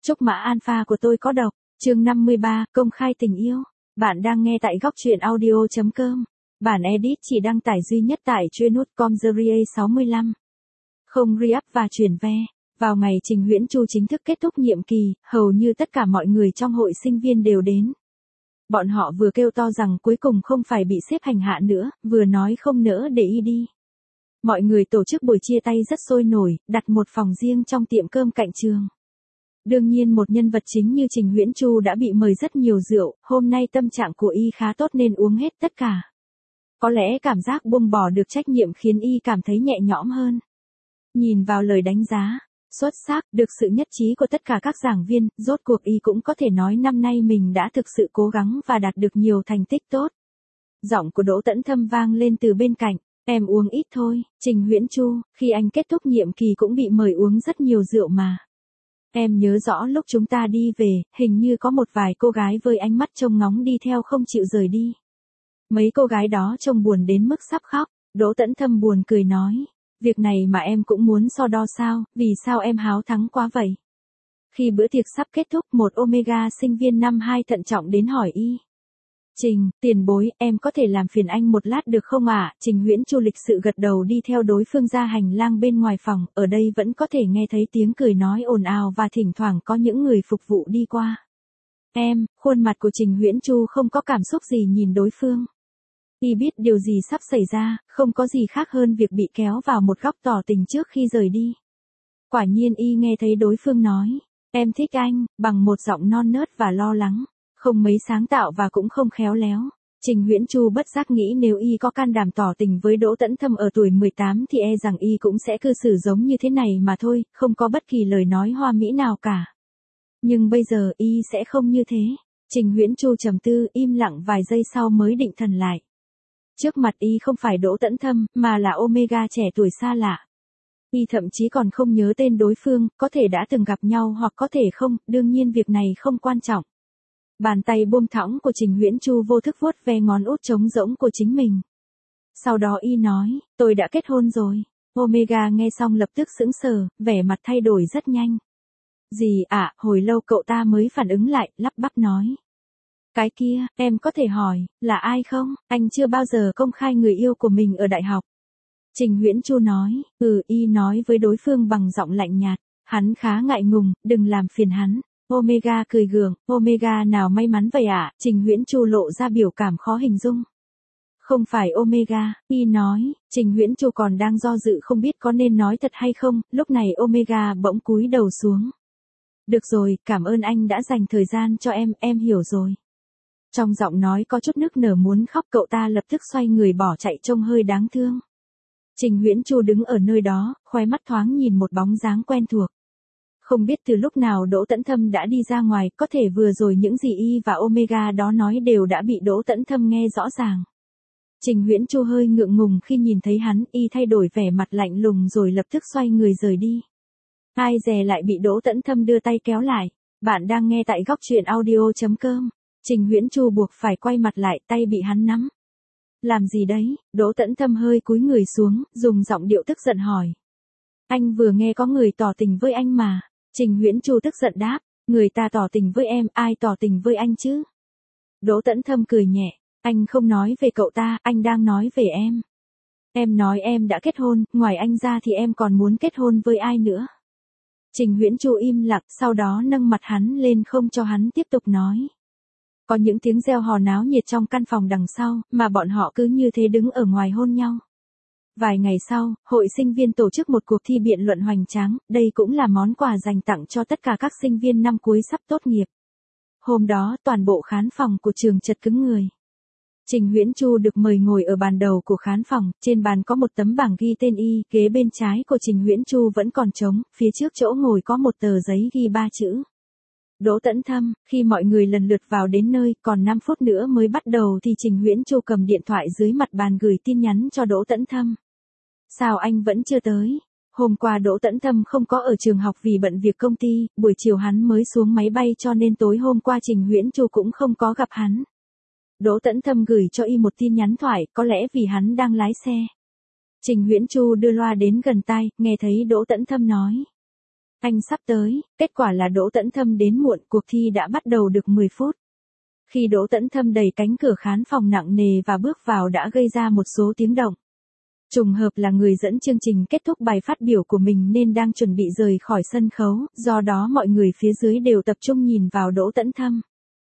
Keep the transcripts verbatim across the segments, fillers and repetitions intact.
Trúc mã alpha của tôi có độc. Chương năm mươi ba, công khai tình yêu. Bạn đang nghe tại góc truyện audio chấm com. Bản edit chỉ đăng tải duy nhất tại chuyên nút com series sáu mươi lăm. Không re-up và chuyển ve. Vào ngày Trình Huyễn Chu chính thức kết thúc nhiệm kỳ, hầu như tất cả mọi người trong hội sinh viên đều đến. Bọn họ vừa kêu to rằng cuối cùng không phải bị xếp hành hạ nữa, vừa nói không nỡ để y đi. Mọi người tổ chức buổi chia tay rất sôi nổi, đặt một phòng riêng trong tiệm cơm cạnh trường. Đương nhiên một nhân vật chính như Trình Huyễn Chu đã bị mời rất nhiều rượu, hôm nay tâm trạng của y khá tốt nên uống hết tất cả. Có lẽ cảm giác buông bỏ được trách nhiệm khiến y cảm thấy nhẹ nhõm hơn. Nhìn vào lời đánh giá, xuất sắc, được sự nhất trí của tất cả các giảng viên, rốt cuộc y cũng có thể nói năm nay mình đã thực sự cố gắng và đạt được nhiều thành tích tốt. Giọng của Đỗ Tẫn Thâm vang lên từ bên cạnh, em uống ít thôi, Trình Huyễn Chu, khi anh kết thúc nhiệm kỳ cũng bị mời uống rất nhiều rượu mà. Em nhớ rõ lúc chúng ta đi về, hình như có một vài cô gái với ánh mắt trông ngóng đi theo không chịu rời đi. Mấy cô gái đó trông buồn đến mức sắp khóc, Đỗ Tẫn Thâm buồn cười nói. Việc này mà em cũng muốn so đo sao, vì sao em háo thắng quá vậy? Khi bữa tiệc sắp kết thúc, một Omega sinh viên năm hai thận trọng đến hỏi y. Trình, tiền bối, em có thể làm phiền anh một lát được không ạ? À? Trình Huyễn Chu lịch sự gật đầu đi theo đối phương ra hành lang bên ngoài phòng, ở đây vẫn có thể nghe thấy tiếng cười nói ồn ào và thỉnh thoảng có những người phục vụ đi qua. Em, khuôn mặt của Trình Huyễn Chu không có cảm xúc gì nhìn đối phương. Y biết điều gì sắp xảy ra, không có gì khác hơn việc bị kéo vào một góc tỏ tình trước khi rời đi. Quả nhiên y nghe thấy đối phương nói, em thích anh, bằng một giọng non nớt và lo lắng, không mấy sáng tạo và cũng không khéo léo. Trình Huyễn Chu bất giác nghĩ nếu y có can đảm tỏ tình với Đỗ Tẫn Thâm ở tuổi mười tám thì e rằng y cũng sẽ cư xử giống như thế này mà thôi, không có bất kỳ lời nói hoa mỹ nào cả. Nhưng bây giờ y sẽ không như thế. Trình Huyễn Chu trầm tư, im lặng vài giây sau mới định thần lại. Trước mặt y không phải Đỗ Tẫn Thâm, mà là Omega trẻ tuổi xa lạ. Y thậm chí còn không nhớ tên đối phương, có thể đã từng gặp nhau hoặc có thể không, đương nhiên việc này không quan trọng. Bàn tay buông thõng của Trình Huyễn Chu vô thức vuốt ve ngón út trống rỗng của chính mình. Sau đó y nói, tôi đã kết hôn rồi. Omega nghe xong lập tức sững sờ, vẻ mặt thay đổi rất nhanh. Gì ạ, à, hồi lâu cậu ta mới phản ứng lại, lắp bắp nói. Cái kia, em có thể hỏi, là ai không? Anh chưa bao giờ công khai người yêu của mình ở đại học. Trình Huyễn Chu nói, ừ, y nói với đối phương bằng giọng lạnh nhạt. Hắn khá ngại ngùng, đừng làm phiền hắn. Omega cười gượng, Omega nào may mắn vậy ạ? À? Trình Huyễn Chu lộ ra biểu cảm khó hình dung. Không phải Omega, y nói, Trình Huyễn Chu còn đang do dự không biết có nên nói thật hay không, lúc này Omega bỗng cúi đầu xuống. Được rồi, cảm ơn anh đã dành thời gian cho em, em hiểu rồi. Trong giọng nói có chút nức nở muốn khóc, cậu ta lập tức xoay người bỏ chạy trông hơi đáng thương. Trình Huyễn Chu đứng ở nơi đó, khóe mắt thoáng nhìn một bóng dáng quen thuộc. Không biết từ lúc nào Đỗ Tẫn Thâm đã đi ra ngoài, có thể vừa rồi những gì y và Omega đó nói đều đã bị Đỗ Tẫn Thâm nghe rõ ràng. Trình Huyễn Chu hơi ngượng ngùng khi nhìn thấy hắn, y thay đổi vẻ mặt lạnh lùng rồi lập tức xoay người rời đi. Ai dè lại bị Đỗ Tẫn Thâm đưa tay kéo lại. Bạn đang nghe tại góc truyện audio chấm com. Trình Huyễn Chu buộc phải quay mặt lại, tay bị hắn nắm. Làm gì đấy? Đỗ Tẫn Thâm hơi cúi người xuống, dùng giọng điệu tức giận hỏi. Anh vừa nghe có người tỏ tình với anh mà. Trình Huyễn Chu tức giận đáp, người ta tỏ tình với em, ai tỏ tình với anh chứ? Đỗ Tẫn Thâm cười nhẹ, anh không nói về cậu ta, anh đang nói về em. Em nói em đã kết hôn, ngoài anh ra thì em còn muốn kết hôn với ai nữa? Trình Huyễn Chu im lặng, sau đó nâng mặt hắn lên không cho hắn tiếp tục nói. Có những tiếng reo hò náo nhiệt trong căn phòng đằng sau, mà bọn họ cứ như thế đứng ở ngoài hôn nhau. Vài ngày sau, hội sinh viên tổ chức một cuộc thi biện luận hoành tráng, đây cũng là món quà dành tặng cho tất cả các sinh viên năm cuối sắp tốt nghiệp. Hôm đó, toàn bộ khán phòng của trường chật cứng người. Trình Huyễn Chu được mời ngồi ở bàn đầu của khán phòng, trên bàn có một tấm bảng ghi tên y, ghế bên trái của Trình Huyễn Chu vẫn còn trống, phía trước chỗ ngồi có một tờ giấy ghi ba chữ. Đỗ Tẫn Thâm. Khi mọi người lần lượt vào đến nơi, còn năm phút nữa mới bắt đầu thì Trình Huyễn Chu cầm điện thoại dưới mặt bàn gửi tin nhắn cho Đỗ Tẫn Thâm. Sao anh vẫn chưa tới? Hôm qua Đỗ Tẫn Thâm không có ở trường học vì bận việc công ty, buổi chiều hắn mới xuống máy bay cho nên tối hôm qua Trình Huyễn Chu cũng không có gặp hắn. Đỗ Tẫn Thâm gửi cho y một tin nhắn thoại, có lẽ vì hắn đang lái xe. Trình Huyễn Chu đưa loa đến gần tai, nghe thấy Đỗ Tẫn Thâm nói. Anh sắp tới, kết quả là Đỗ Tấn Thâm đến muộn, cuộc thi đã bắt đầu được mười phút. Khi Đỗ Tấn Thâm đẩy cánh cửa khán phòng nặng nề và bước vào đã gây ra một số tiếng động. Trùng hợp là người dẫn chương trình kết thúc bài phát biểu của mình nên đang chuẩn bị rời khỏi sân khấu, do đó mọi người phía dưới đều tập trung nhìn vào Đỗ Tấn Thâm.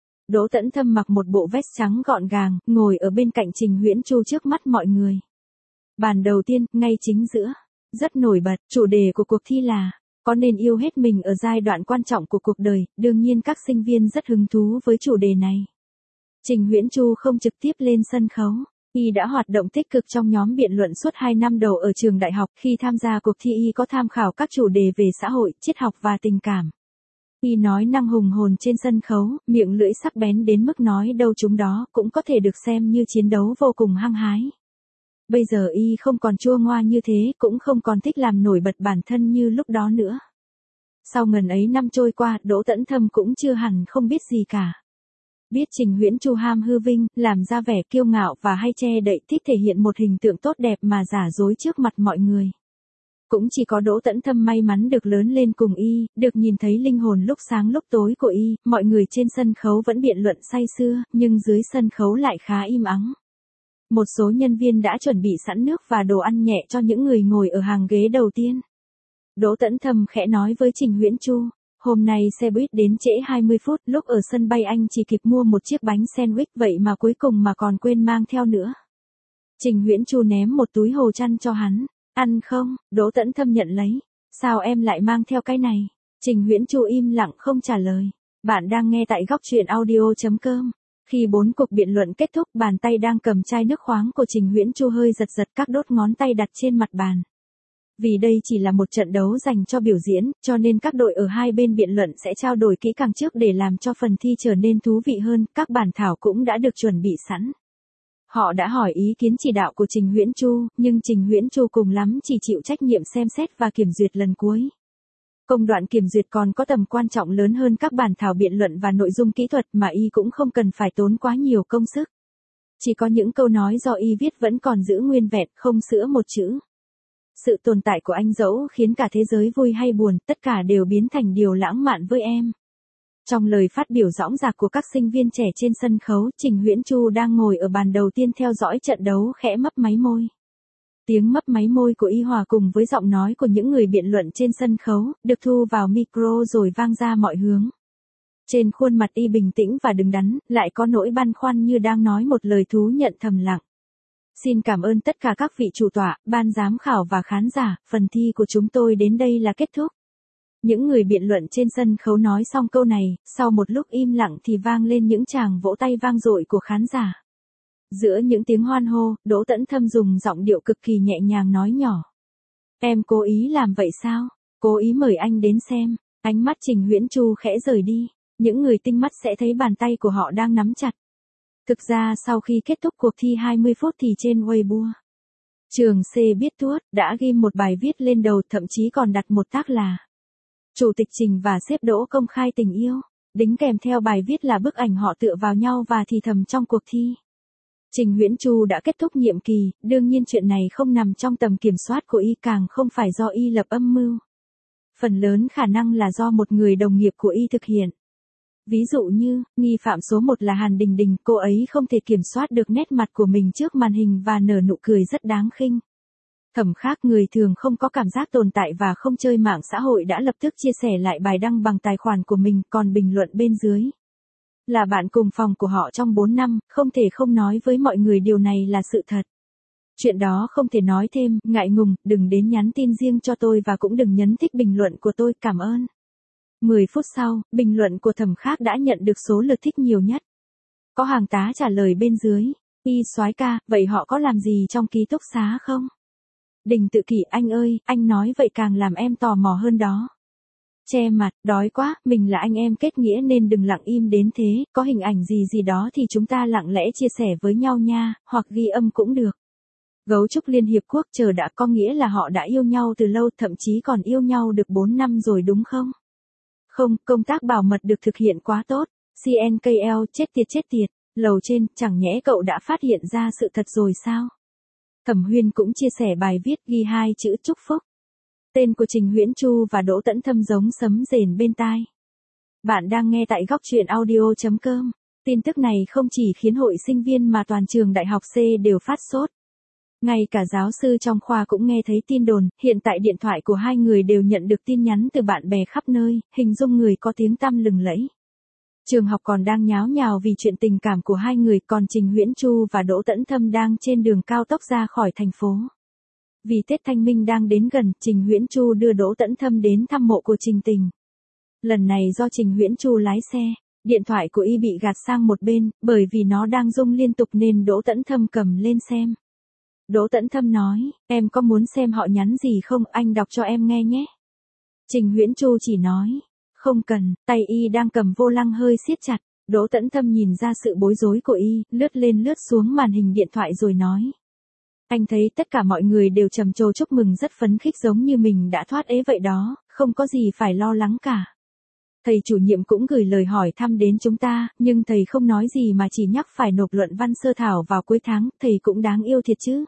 Đỗ Tấn Thâm mặc một bộ vest trắng gọn gàng, ngồi ở bên cạnh Trình Huyễn Chu trước mắt mọi người. Bàn đầu tiên, ngay chính giữa. Rất nổi bật, chủ đề của cuộc thi là có nên yêu hết mình ở giai đoạn quan trọng của cuộc đời, đương nhiên các sinh viên rất hứng thú với chủ đề này. Trình Huyễn Chu không trực tiếp lên sân khấu. Y đã hoạt động tích cực trong nhóm biện luận suốt hai năm đầu ở trường đại học. Khi tham gia cuộc thi Y có tham khảo các chủ đề về xã hội, triết học và tình cảm. Y nói năng hùng hồn trên sân khấu, miệng lưỡi sắc bén đến mức nói đâu chúng đó cũng có thể được xem như chiến đấu vô cùng hăng hái. Bây giờ Y không còn chua ngoa như thế, cũng không còn thích làm nổi bật bản thân như lúc đó nữa. Sau ngần ấy năm trôi qua, Đỗ Tấn Thâm cũng chưa hẳn không biết gì cả. Biết Trình Huyễn Chu ham hư vinh, làm ra vẻ kiêu ngạo và hay che đậy, thích thể hiện một hình tượng tốt đẹp mà giả dối trước mặt mọi người. Cũng chỉ có Đỗ Tấn Thâm may mắn được lớn lên cùng Y, được nhìn thấy linh hồn lúc sáng lúc tối của Y, mọi người trên sân khấu vẫn biện luận say sưa, nhưng dưới sân khấu lại khá im ắng. Một số nhân viên đã chuẩn bị sẵn nước và đồ ăn nhẹ cho những người ngồi ở hàng ghế đầu tiên. Đỗ Tấn Thâm khẽ nói với Trình Huyễn Chu, hôm nay xe buýt đến trễ hai mươi phút, lúc ở sân bay anh chỉ kịp mua một chiếc bánh sandwich vậy mà cuối cùng mà còn quên mang theo nữa. Trình Huyễn Chu ném một túi hồ chăn cho hắn, ăn không? Đỗ Tấn Thâm nhận lấy, sao em lại mang theo cái này? Trình Huyễn Chu im lặng không trả lời. Bạn đang nghe tại góc truyện audio chấm com. Khi bốn cuộc biện luận kết thúc, bàn tay đang cầm chai nước khoáng của Trình Huyễn Chu hơi giật giật, các đốt ngón tay đặt trên mặt bàn. Vì đây chỉ là một trận đấu dành cho biểu diễn, cho nên các đội ở hai bên biện luận sẽ trao đổi kỹ càng trước để làm cho phần thi trở nên thú vị hơn, các bản thảo cũng đã được chuẩn bị sẵn. Họ đã hỏi ý kiến chỉ đạo của Trình Huyễn Chu, nhưng Trình Huyễn Chu cùng lắm chỉ chịu trách nhiệm xem xét và kiểm duyệt lần cuối. Công đoạn kiểm duyệt còn có tầm quan trọng lớn hơn các bản thảo biện luận và nội dung kỹ thuật mà Y cũng không cần phải tốn quá nhiều công sức. Chỉ có những câu nói do Y viết vẫn còn giữ nguyên vẹn, không sửa một chữ. Sự tồn tại của anh dẫu khiến cả thế giới vui hay buồn, tất cả đều biến thành điều lãng mạn với em. Trong lời phát biểu dõng dạc của các sinh viên trẻ trên sân khấu, Trình Huyễn Chu đang ngồi ở bàn đầu tiên theo dõi trận đấu khẽ mấp máy môi. Tiếng mấp máy môi của Y hòa cùng với giọng nói của những người biện luận trên sân khấu, được thu vào micro rồi vang ra mọi hướng. Trên khuôn mặt Y bình tĩnh và đứng đắn, lại có nỗi băn khoăn như đang nói một lời thú nhận thầm lặng. Xin cảm ơn tất cả các vị chủ tọa, ban giám khảo và khán giả, phần thi của chúng tôi đến đây là kết thúc. Những người biện luận trên sân khấu nói xong câu này, sau một lúc im lặng thì vang lên những tràng vỗ tay vang dội của khán giả. Giữa những tiếng hoan hô, Đỗ Tấn Thâm dùng giọng điệu cực kỳ nhẹ nhàng nói nhỏ. Em cố ý làm vậy sao? Cố ý mời anh đến xem. Ánh mắt Trình Huyễn Chu khẽ rời đi. Những người tinh mắt sẽ thấy bàn tay của họ đang nắm chặt. Thực ra sau khi kết thúc cuộc thi hai mươi phút thì trên Weibo, trường C biết tuốt đã ghi một bài viết lên đầu, thậm chí còn đặt một tag là Chủ tịch Trình và sếp Đỗ công khai tình yêu. Đính kèm theo bài viết là bức ảnh họ tựa vào nhau và thì thầm trong cuộc thi. Trình Huyễn Chu đã kết thúc nhiệm kỳ, đương nhiên chuyện này không nằm trong tầm kiểm soát của Y, càng không phải do Y lập âm mưu. Phần lớn khả năng là do một người đồng nghiệp của Y thực hiện. Ví dụ như, nghi phạm số một là Hàn Đình Đình, cô ấy không thể kiểm soát được nét mặt của mình trước màn hình và nở nụ cười rất đáng khinh. Thẩm Khác, người thường không có cảm giác tồn tại và không chơi mạng xã hội, đã lập tức chia sẻ lại bài đăng bằng tài khoản của mình, còn bình luận bên dưới là bạn cùng phòng của họ trong bốn năm, không thể không nói với mọi người điều này là sự thật. Chuyện đó không thể nói thêm, ngại ngùng, đừng đến nhắn tin riêng cho tôi và cũng đừng nhấn thích bình luận của tôi, cảm ơn. mười phút sau, bình luận của Thẩm Khác đã nhận được số lượt thích nhiều nhất. Có hàng tá trả lời bên dưới, Y soái ca, vậy họ có làm gì trong ký túc xá không? Đình Tự Kỷ, anh ơi, anh nói vậy càng làm em tò mò hơn đó. Che mặt, đói quá, mình là anh em kết nghĩa nên đừng lặng im đến thế, có hình ảnh gì gì đó thì chúng ta lặng lẽ chia sẻ với nhau nha, hoặc ghi âm cũng được. Gấu trúc Liên Hiệp Quốc chờ đã, có nghĩa là họ đã yêu nhau từ lâu, thậm chí còn yêu nhau được bốn năm rồi đúng không? Không, công tác bảo mật được thực hiện quá tốt. xê en ca lờ, chết tiệt chết tiệt, lầu trên, chẳng nhẽ cậu đã phát hiện ra sự thật rồi sao? Thẩm Huyên cũng chia sẻ bài viết ghi hai chữ chúc phúc. Tên của Trình Huyễn Chu và Đỗ Tấn Thâm giống sấm rền bên tai. Bạn đang nghe tại góc truyện audio chấm com. Tin tức này không chỉ khiến hội sinh viên mà toàn trường đại học C đều phát sốt. Ngay cả giáo sư trong khoa cũng nghe thấy tin đồn, hiện tại điện thoại của hai người đều nhận được tin nhắn từ bạn bè khắp nơi, hình dung người có tiếng tăm lừng lẫy. Trường học còn đang nháo nhào vì chuyện tình cảm của hai người, còn Trình Huyễn Chu và Đỗ Tấn Thâm đang trên đường cao tốc ra khỏi thành phố. Vì Tết Thanh Minh đang đến gần, Trình Huyễn Chu đưa Đỗ Tấn Thâm đến thăm mộ của Trình Tình. Lần này do Trình Huyễn Chu lái xe, điện thoại của y bị gạt sang một bên, bởi vì nó đang rung liên tục nên Đỗ Tấn Thâm cầm lên xem. Đỗ Tấn Thâm nói, em có muốn xem họ nhắn gì không, anh đọc cho em nghe nhé. Trình Huyễn Chu chỉ nói, không cần, tay y đang cầm vô lăng hơi siết chặt. Đỗ Tấn Thâm nhìn ra sự bối rối của y, lướt lên lướt xuống màn hình điện thoại rồi nói. Anh thấy tất cả mọi người đều trầm trồ chúc mừng rất phấn khích giống như mình đã thoát ế vậy đó, không có gì phải lo lắng cả. Thầy chủ nhiệm cũng gửi lời hỏi thăm đến chúng ta, nhưng thầy không nói gì mà chỉ nhắc phải nộp luận văn sơ thảo vào cuối tháng, thầy cũng đáng yêu thiệt chứ.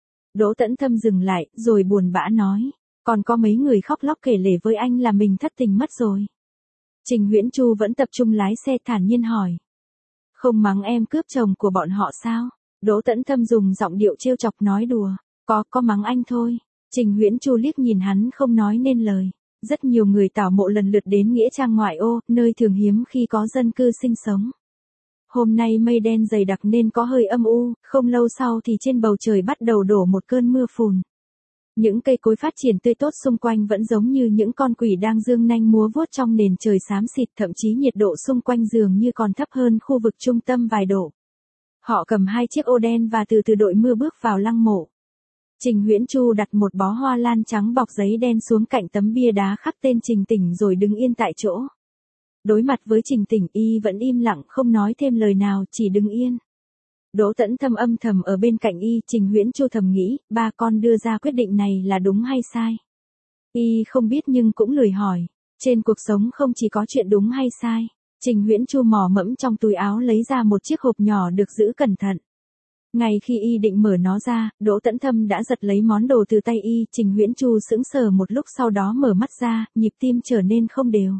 Đỗ Tấn Thâm dừng lại, rồi buồn bã nói, còn có mấy người khóc lóc kể lể với anh là mình thất tình mất rồi. Trình Huyễn Chu vẫn tập trung lái xe thản nhiên hỏi. Không mắng em cướp chồng của bọn họ sao? Đỗ Tấn Thâm dùng giọng điệu trêu chọc nói đùa, có, có mắng anh thôi. Trình Huyễn Chu liếc nhìn hắn không nói nên lời. Rất nhiều người tảo mộ lần lượt đến nghĩa trang ngoại ô, nơi thường hiếm khi có dân cư sinh sống. Hôm nay mây đen dày đặc nên có hơi âm u, không lâu sau thì trên bầu trời bắt đầu đổ một cơn mưa phùn. Những cây cối phát triển tươi tốt xung quanh vẫn giống như những con quỷ đang dương nanh múa vuốt trong nền trời xám xịt, thậm chí nhiệt độ xung quanh dường như còn thấp hơn khu vực trung tâm vài độ. Họ cầm hai chiếc ô đen và từ từ đội mưa bước vào lăng mộ. Trình Huyễn Chu đặt một bó hoa lan trắng bọc giấy đen xuống cạnh tấm bia đá khắc tên Trình Tình rồi đứng yên tại chỗ. Đối mặt với Trình Tình, y vẫn im lặng không nói thêm lời nào, chỉ đứng yên. Đỗ Tấn Thâm âm thầm ở bên cạnh y, Trình Huyễn Chu thầm nghĩ, ba con đưa ra quyết định này là đúng hay sai. Y không biết nhưng cũng lười hỏi, trên cuộc sống không chỉ có chuyện đúng hay sai. Trình Huyễn Chu mò mẫm trong túi áo lấy ra một chiếc hộp nhỏ được giữ cẩn thận. Ngay khi y định mở nó ra, Đỗ Tấn Thâm đã giật lấy món đồ từ tay y, Trình Huyễn Chu sững sờ một lúc sau đó mở mắt ra, nhịp tim trở nên không đều.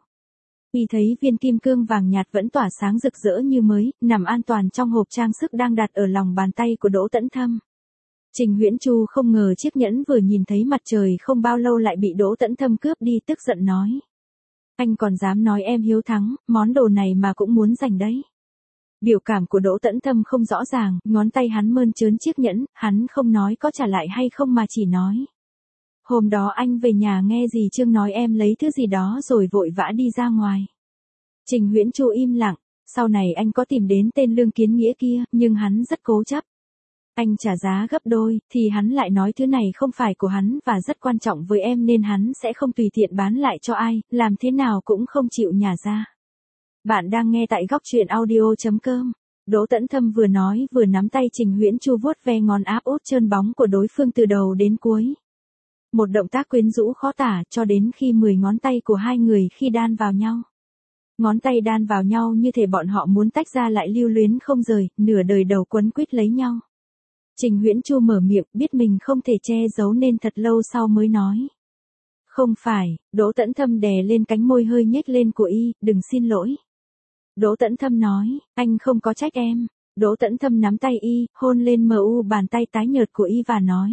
Y thấy viên kim cương vàng nhạt vẫn tỏa sáng rực rỡ như mới, nằm an toàn trong hộp trang sức đang đặt ở lòng bàn tay của Đỗ Tấn Thâm. Trình Huyễn Chu không ngờ chiếc nhẫn vừa nhìn thấy mặt trời không bao lâu lại bị Đỗ Tấn Thâm cướp đi, tức giận nói. Anh còn dám nói em hiếu thắng, món đồ này mà cũng muốn giành đấy. Biểu cảm của Đỗ Tấn Thâm không rõ ràng, ngón tay hắn mơn trớn chiếc nhẫn, hắn không nói có trả lại hay không mà chỉ nói. Hôm đó anh về nhà nghe dì Trương nói em lấy thứ gì đó rồi vội vã đi ra ngoài. Trình Huyễn Chu im lặng, sau này anh có tìm đến tên Lương Kiến Nghĩa kia, nhưng hắn rất cố chấp. Anh trả giá gấp đôi, thì hắn lại nói thứ này không phải của hắn và rất quan trọng với em nên hắn sẽ không tùy tiện bán lại cho ai, làm thế nào cũng không chịu nhả ra. Bạn đang nghe tại góc truyện audio chấm com. Đỗ Tấn Thâm vừa nói vừa nắm tay Trình Huyễn Chu vuốt ve ngón áp út trơn bóng của đối phương từ đầu đến cuối. Một động tác quyến rũ khó tả cho đến khi mười ngón tay của hai người khi đan vào nhau. Ngón tay đan vào nhau như thể bọn họ muốn tách ra lại lưu luyến không rời, nửa đời đầu quấn quýt lấy nhau. Trình Huyễn Chu mở miệng, biết mình không thể che giấu nên thật lâu sau mới nói. Không phải, Đỗ Tấn Thâm đè lên cánh môi hơi nhếch lên của y, đừng xin lỗi. Đỗ Tấn Thâm nói, anh không có trách em. Đỗ Tấn Thâm nắm tay y, hôn lên mờ u bàn tay tái nhợt của y và nói.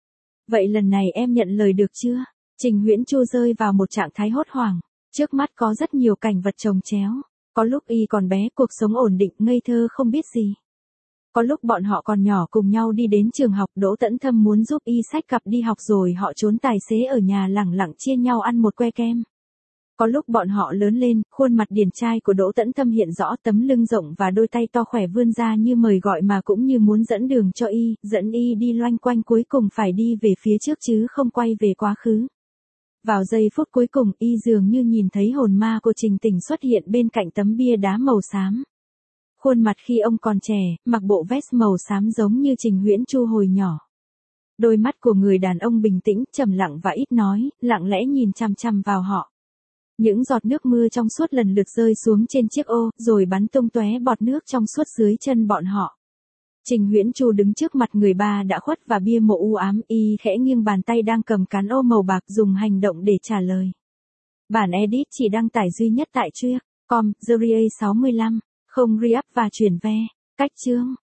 Vậy lần này em nhận lời được chưa? Trình Huyễn Chu rơi vào một trạng thái hốt hoảng. Trước mắt có rất nhiều cảnh vật chồng chéo. Có lúc y còn bé, cuộc sống ổn định, ngây thơ không biết gì. Có lúc bọn họ còn nhỏ cùng nhau đi đến trường học, Đỗ Tấn Thâm muốn giúp y xách cặp đi học rồi họ trốn tài xế ở nhà lẳng lặng chia nhau ăn một que kem. Có lúc bọn họ lớn lên, khuôn mặt điển trai của Đỗ Tấn Thâm hiện rõ, tấm lưng rộng và đôi tay to khỏe vươn ra như mời gọi mà cũng như muốn dẫn đường cho y, dẫn y đi loanh quanh, cuối cùng phải đi về phía trước chứ không quay về quá khứ. Vào giây phút cuối cùng, y dường như nhìn thấy hồn ma của Trình Tình xuất hiện bên cạnh tấm bia đá màu xám. Khuôn mặt khi ông còn trẻ, mặc bộ vest màu xám giống như Trình Huyễn Chu hồi nhỏ. Đôi mắt của người đàn ông bình tĩnh, trầm lặng và ít nói, lặng lẽ nhìn chằm chằm vào họ. Những giọt nước mưa trong suốt lần lượt rơi xuống trên chiếc ô, rồi bắn tung tóe bọt nước trong suốt dưới chân bọn họ. Trình Huyễn Chu đứng trước mặt người ba đã khuất và bia mộ u ám, y khẽ nghiêng bàn tay đang cầm cán ô màu bạc dùng hành động để trả lời. Bản edit chỉ đăng tải duy nhất tại Truyện chấm com, series sáu mươi lăm, không re-up và chuyển ve. Cách chương